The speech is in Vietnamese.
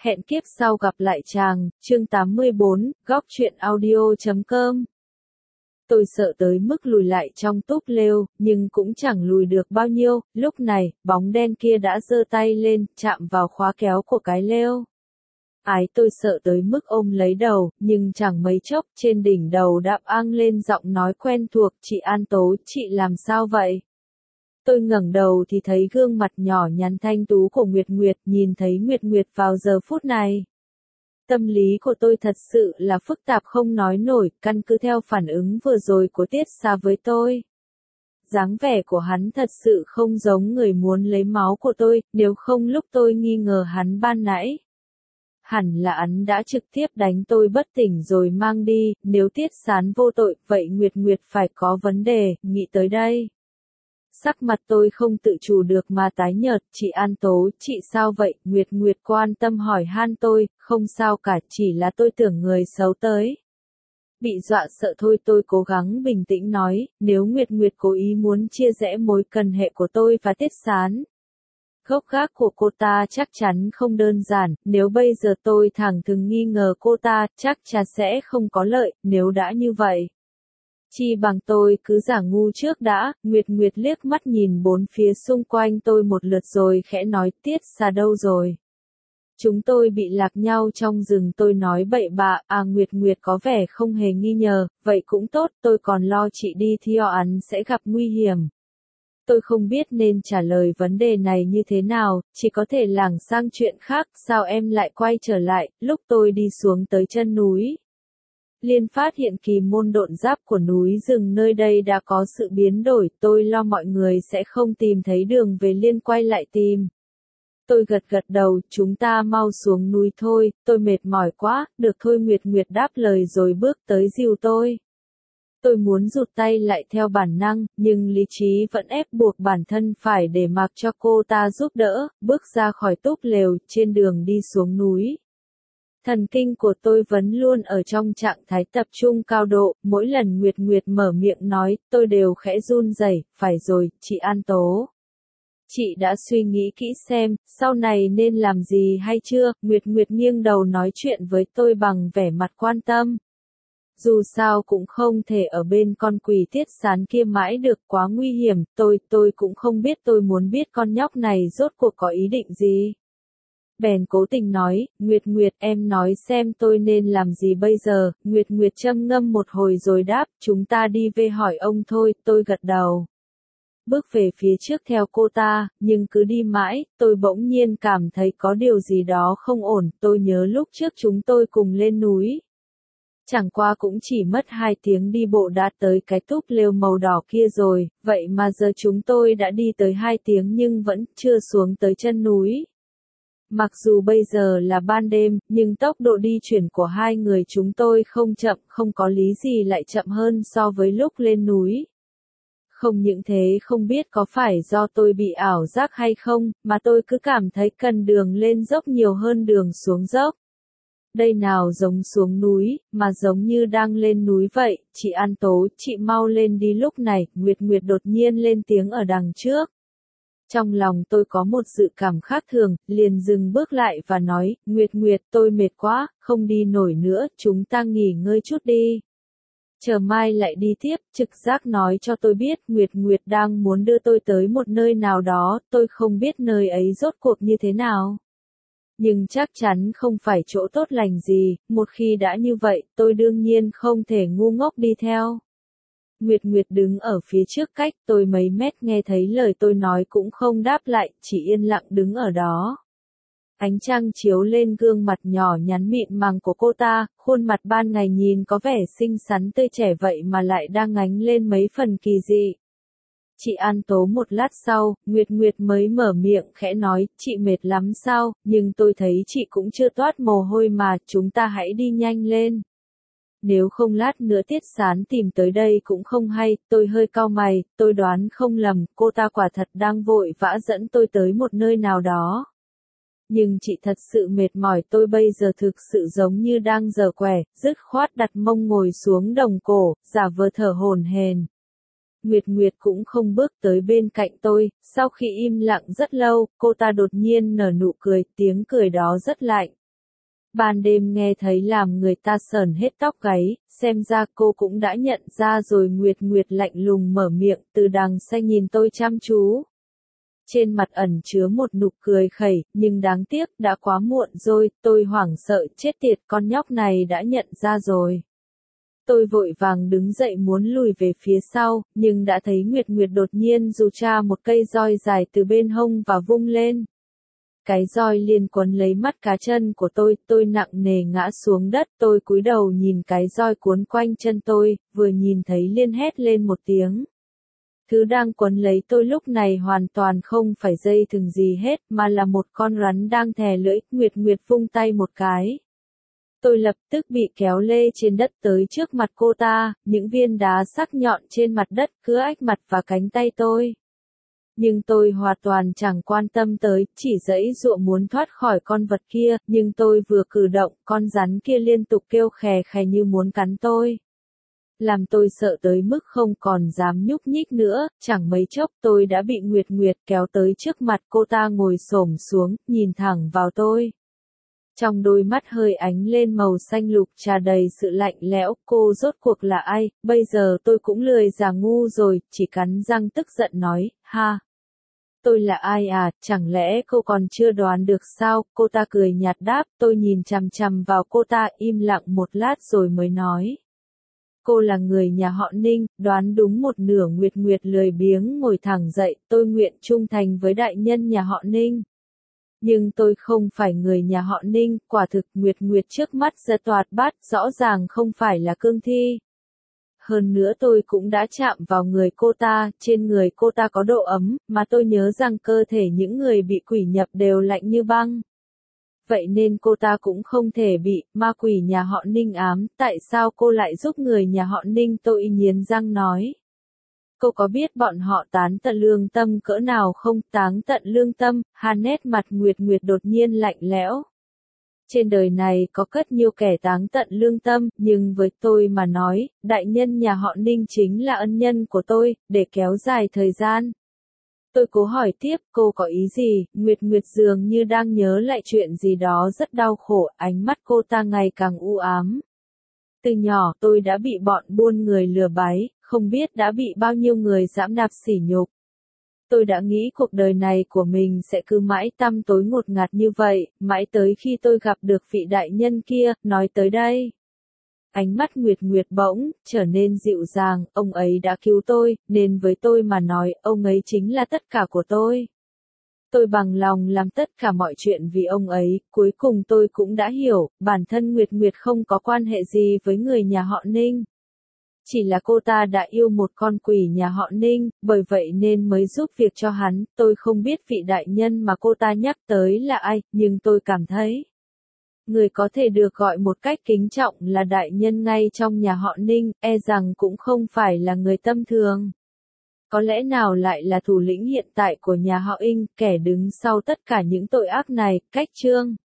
Hẹn kiếp sau gặp lại chàng, chương 84, góc truyện audio.com. Tôi sợ tới mức lùi lại trong túp lều, nhưng cũng chẳng lùi được bao nhiêu, lúc này, bóng đen kia đã giơ tay lên, chạm vào khóa kéo của cái lều. Tôi sợ tới mức ôm lấy đầu, nhưng chẳng mấy chốc, trên đỉnh đầu đã vang lên giọng nói quen thuộc, chị An Tố, chị làm sao vậy? Tôi ngẩng đầu thì thấy gương mặt nhỏ nhắn thanh tú của Nguyệt Nguyệt, nhìn thấy Nguyệt Nguyệt vào giờ phút này. Tâm lý của tôi thật sự là phức tạp không nói nổi, căn cứ theo phản ứng vừa rồi của Tiết Xa với tôi. Dáng vẻ của hắn thật sự không giống người muốn lấy máu của tôi, nếu không lúc tôi nghi ngờ hắn ban nãy. Hẳn là hắn đã trực tiếp đánh tôi bất tỉnh rồi mang đi, nếu Tiết Sán vô tội, vậy Nguyệt Nguyệt phải có vấn đề, nghĩ tới đây. Sắc mặt tôi không tự chủ được mà tái nhợt, chị An Tố, chị sao vậy? Nguyệt Nguyệt quan tâm hỏi han tôi, không sao cả, chỉ là tôi tưởng người xấu tới. Bị dọa sợ thôi, tôi cố gắng bình tĩnh nói, nếu Nguyệt Nguyệt cố ý muốn chia rẽ mối quan hệ của tôi và Tiết Sán. Gốc gác của cô ta chắc chắn không đơn giản, nếu bây giờ tôi thẳng thừng nghi ngờ cô ta, chắc chắn sẽ không có lợi, nếu đã như vậy. Chi bằng tôi cứ giả ngu trước đã, Nguyệt Nguyệt liếc mắt nhìn bốn phía xung quanh tôi một lượt rồi khẽ nói, Tiết Xa đâu rồi? Chúng tôi bị lạc nhau trong rừng, tôi nói bậy bạ, Nguyệt Nguyệt có vẻ không hề nghi ngờ, vậy cũng tốt, tôi còn lo chị đi theo hắn sẽ gặp nguy hiểm. Tôi không biết nên trả lời vấn đề này như thế nào, chỉ có thể lảng sang chuyện khác, sao em lại quay trở lại, lúc tôi đi xuống tới chân núi. Liên phát hiện kỳ môn độn giáp của núi rừng nơi đây đã có sự biến đổi, tôi lo mọi người sẽ không tìm thấy đường về Liên quay lại tìm. Tôi gật gật đầu, chúng ta mau xuống núi thôi, tôi mệt mỏi quá, được thôi Nguyệt Nguyệt đáp lời rồi bước tới dìu tôi. Tôi muốn rụt tay lại theo bản năng, nhưng lý trí vẫn ép buộc bản thân phải để mặc cho cô ta giúp đỡ, bước ra khỏi túp lều, trên đường đi xuống núi. Thần kinh của tôi vẫn luôn ở trong trạng thái tập trung cao độ, mỗi lần Nguyệt Nguyệt mở miệng nói, tôi đều khẽ run rẩy, phải rồi, chị An Tố. Chị đã suy nghĩ kỹ xem, sau này nên làm gì hay chưa, Nguyệt Nguyệt nghiêng đầu nói chuyện với tôi bằng vẻ mặt quan tâm. Dù sao cũng không thể ở bên con quỷ Tiết Sán kia mãi được, quá nguy hiểm, tôi cũng không biết, tôi muốn biết con nhóc này rốt cuộc có ý định gì. Bèn cố tình nói, Nguyệt Nguyệt em nói xem tôi nên làm gì bây giờ, Nguyệt Nguyệt châm ngâm một hồi rồi đáp, chúng ta đi về hỏi ông thôi, tôi gật đầu. Bước về phía trước theo cô ta, nhưng cứ đi mãi, tôi bỗng nhiên cảm thấy có điều gì đó không ổn, tôi nhớ lúc trước chúng tôi cùng lên núi. Chẳng qua cũng chỉ mất 2 tiếng đi bộ đã tới cái túp lều màu đỏ kia rồi, vậy mà giờ chúng tôi đã đi tới 2 tiếng nhưng vẫn chưa xuống tới chân núi. Mặc dù bây giờ là ban đêm, nhưng tốc độ đi chuyển của hai người chúng tôi không chậm, không có lý gì lại chậm hơn so với lúc lên núi. Không những thế, không biết có phải do tôi bị ảo giác hay không, mà tôi cứ cảm thấy cần đường lên dốc nhiều hơn đường xuống dốc. Đây nào giống xuống núi, mà giống như đang lên núi vậy, chị An Tố, chị mau lên đi. Lúc này, Nguyệt Nguyệt đột nhiên lên tiếng ở đằng trước. Trong lòng tôi có một dự cảm khác thường, liền dừng bước lại và nói, Nguyệt Nguyệt tôi mệt quá, không đi nổi nữa, chúng ta nghỉ ngơi chút đi. Chờ mai lại đi tiếp, trực giác nói cho tôi biết Nguyệt Nguyệt đang muốn đưa tôi tới một nơi nào đó, tôi không biết nơi ấy rốt cuộc như thế nào. Nhưng chắc chắn không phải chỗ tốt lành gì, một khi đã như vậy, tôi đương nhiên không thể ngu ngốc đi theo. Nguyệt Nguyệt đứng ở phía trước cách tôi mấy mét, nghe thấy lời tôi nói cũng không đáp lại, chỉ yên lặng đứng ở đó. Ánh trăng chiếu lên gương mặt nhỏ nhắn mịn màng của cô ta, khuôn mặt ban ngày nhìn có vẻ xinh xắn tươi trẻ vậy mà lại đang ánh lên mấy phần kỳ dị. Chị An Tố một lát sau, Nguyệt Nguyệt mới mở miệng khẽ nói, chị mệt lắm sao, nhưng tôi thấy chị cũng chưa toát mồ hôi mà, chúng ta hãy đi nhanh lên. Nếu không lát nữa Tiết Sán tìm tới đây cũng không hay, tôi hơi cau mày, tôi đoán không lầm, cô ta quả thật đang vội vã dẫn tôi tới một nơi nào đó. Nhưng chị thật sự mệt mỏi, tôi bây giờ thực sự giống như đang giở quẻ, dứt khoát đặt mông ngồi xuống đồng cổ, giả vờ thở hổn hển. Nguyệt Nguyệt cũng không bước tới bên cạnh tôi, sau khi im lặng rất lâu, cô ta đột nhiên nở nụ cười, tiếng cười đó rất lạnh. ban đêm nghe thấy làm người ta sởn hết tóc gáy, xem ra cô cũng đã nhận ra rồi. Nguyệt Nguyệt lạnh lùng mở miệng, từ đằng xa nhìn tôi chăm chú. Trên mặt ẩn chứa một nụ cười khẩy, nhưng đáng tiếc, đã quá muộn rồi, tôi hoảng sợ, chết tiệt, con nhóc này đã nhận ra rồi. Tôi vội vàng đứng dậy muốn lùi về phía sau, nhưng đã thấy Nguyệt Nguyệt đột nhiên giù ra một cây roi dài từ bên hông và vung lên. Cái roi liền quấn lấy mắt cá chân của tôi nặng nề ngã xuống đất, tôi cúi đầu nhìn cái roi cuốn quanh chân tôi, vừa nhìn thấy liền hét lên một tiếng. Thứ đang quấn lấy tôi lúc này hoàn toàn không phải dây thừng gì hết, mà là một con rắn đang thè lưỡi. Nguyệt Nguyệt vung tay một cái. Tôi lập tức bị kéo lê trên đất tới trước mặt cô ta, những viên đá sắc nhọn trên mặt đất cứa ách mặt và cánh tay tôi. Nhưng tôi hoàn toàn chẳng quan tâm tới, chỉ giãy giụa muốn thoát khỏi con vật kia, nhưng tôi vừa cử động, con rắn kia liên tục kêu khè khè như muốn cắn tôi. Làm tôi sợ tới mức không còn dám nhúc nhích nữa, chẳng mấy chốc tôi đã bị Nguyệt Nguyệt kéo tới trước mặt. Cô ta ngồi xổm xuống, nhìn thẳng vào tôi. Trong đôi mắt hơi ánh lên màu xanh lục trà đầy sự lạnh lẽo. Cô rốt cuộc là ai? Bây giờ tôi cũng lười giả ngu rồi, chỉ cắn răng tức giận nói, ha. Tôi là ai à, chẳng lẽ cô còn chưa đoán được sao? Cô ta cười nhạt đáp, tôi nhìn chằm chằm vào cô ta im lặng một lát rồi mới nói. Cô là người nhà họ Ninh, đoán đúng một nửa. Nguyệt Nguyệt lười biếng ngồi thẳng dậy, tôi nguyện trung thành với đại nhân nhà họ Ninh. Nhưng tôi không phải người nhà họ Ninh, quả thực. Nguyệt Nguyệt trước mắt giật toạt bát, rõ ràng không phải là cương thi. Hơn nữa tôi cũng đã chạm vào người cô ta, trên người cô ta có độ ấm, mà tôi nhớ rằng cơ thể những người bị quỷ nhập đều lạnh như băng. Vậy nên cô ta cũng không thể bị ma quỷ nhà họ Ninh ám. Tại sao cô lại giúp người nhà họ Ninh? Tôi nghiến răng nói. Cô có biết bọn họ tán tận lương tâm cỡ nào không? Tán tận lương tâm? Nét mặt Nguyệt Nguyệt đột nhiên lạnh lẽo. Trên đời này có rất nhiều kẻ tán tận lương tâm, nhưng với tôi mà nói, đại nhân nhà họ Ninh chính là ân nhân của tôi, để kéo dài thời gian. Tôi cố hỏi tiếp, cô có ý gì? Nguyệt Nguyệt dường như đang nhớ lại chuyện gì đó rất đau khổ, ánh mắt cô ta ngày càng u ám. Từ nhỏ tôi đã bị bọn buôn người lừa bái, không biết đã bị bao nhiêu người giẫm đạp sỉ nhục. Tôi đã nghĩ cuộc đời này của mình sẽ cứ mãi tăm tối ngột ngạt như vậy, mãi tới khi tôi gặp được vị đại nhân kia. Nói tới đây, ánh mắt Nguyệt Nguyệt bỗng trở nên dịu dàng. Ông ấy đã cứu tôi, nên với tôi mà nói, ông ấy chính là tất cả của tôi. Tôi bằng lòng làm tất cả mọi chuyện vì ông ấy. Cuối cùng tôi cũng đã hiểu, bản thân Nguyệt Nguyệt không có quan hệ gì với người nhà họ Ninh. Chỉ là cô ta đã yêu một con quỷ nhà họ Ninh, bởi vậy nên mới giúp việc cho hắn. Tôi không biết vị đại nhân mà cô ta nhắc tới là ai, nhưng tôi cảm thấy người có thể được gọi một cách kính trọng là đại nhân ngay trong nhà họ Ninh, e rằng cũng không phải là người tầm thường. Có lẽ nào lại là thủ lĩnh hiện tại của nhà họ Inh, kẻ đứng sau tất cả những tội ác này. Cách chương